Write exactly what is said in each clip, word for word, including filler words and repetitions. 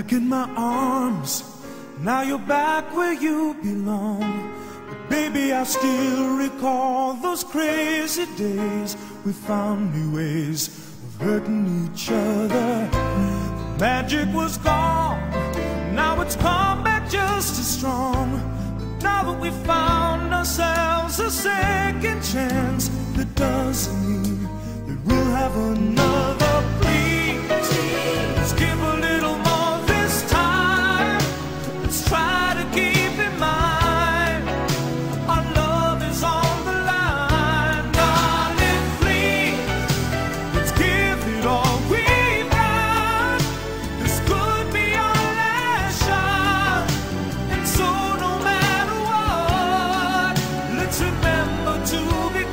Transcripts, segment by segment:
back in my arms. Now you're back where you belong. But baby, I still recall those crazy days. We found new ways of hurting each other. The magic was gone, now it's come back just as strong. But now that we found ourselves a second chance, that doesn't mean that we'll have another. Please, let's give a little more this time. Let's try to keep in mind our love is on the line. Darling, please, let's give it all we've got. This could be our last shot. And so no matter what, let's remember to be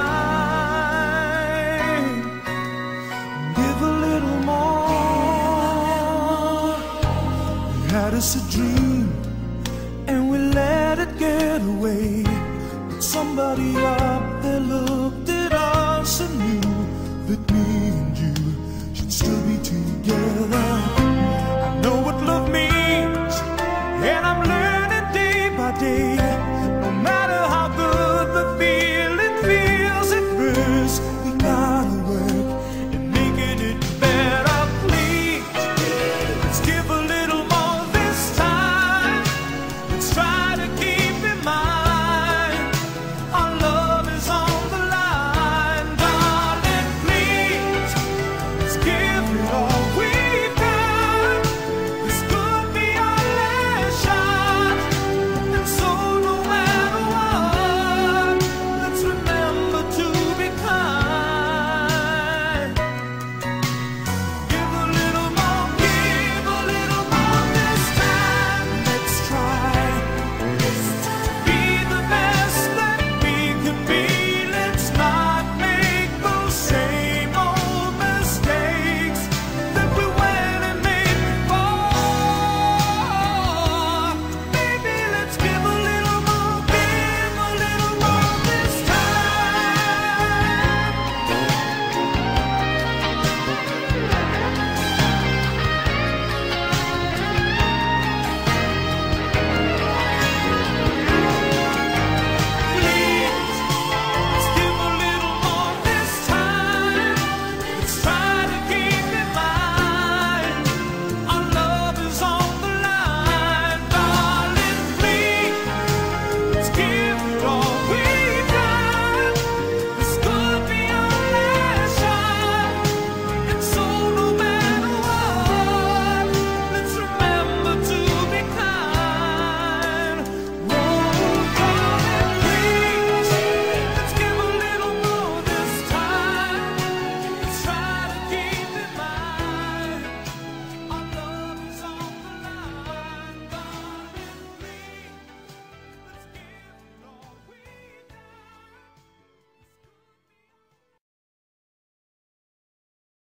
kind. Give a little more. We had us a dream